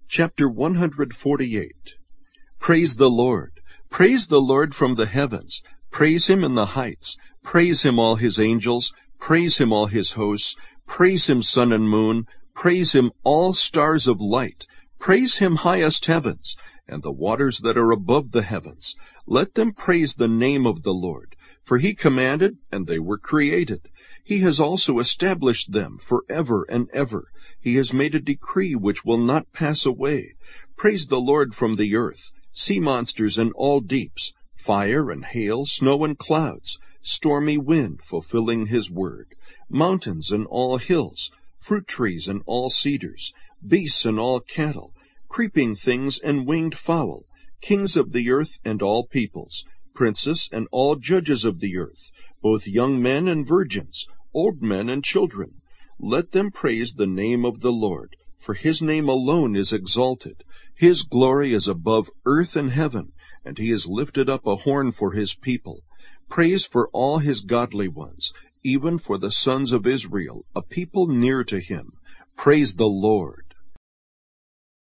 Chapter 148. Praise the Lord. Praise the Lord from the heavens. Praise him in the heights. Praise him, all his angels. Praise him, all his hosts. Praise him, sun and moon. Praise him, all stars of light. Praise him, highest heavens, and the waters that are above the heavens. Let them praise the name of the Lord. For he commanded, and they were created. He has also established them forever and ever. He has made a decree which will not pass away. Praise the Lord from the earth, sea monsters and all deeps, fire and hail, snow and clouds, stormy wind fulfilling his word, mountains and all hills, fruit trees and all cedars, beasts and all cattle, creeping things and winged fowl, kings of the earth and all peoples, princes and all judges of the earth, both young men and virgins, old men and children. Let them praise the name of the Lord, for his name alone is exalted. His glory is above earth and heaven, and he has lifted up a horn for his people. Praise for all his godly ones, even for the sons of Israel, a people near to him. Praise the Lord.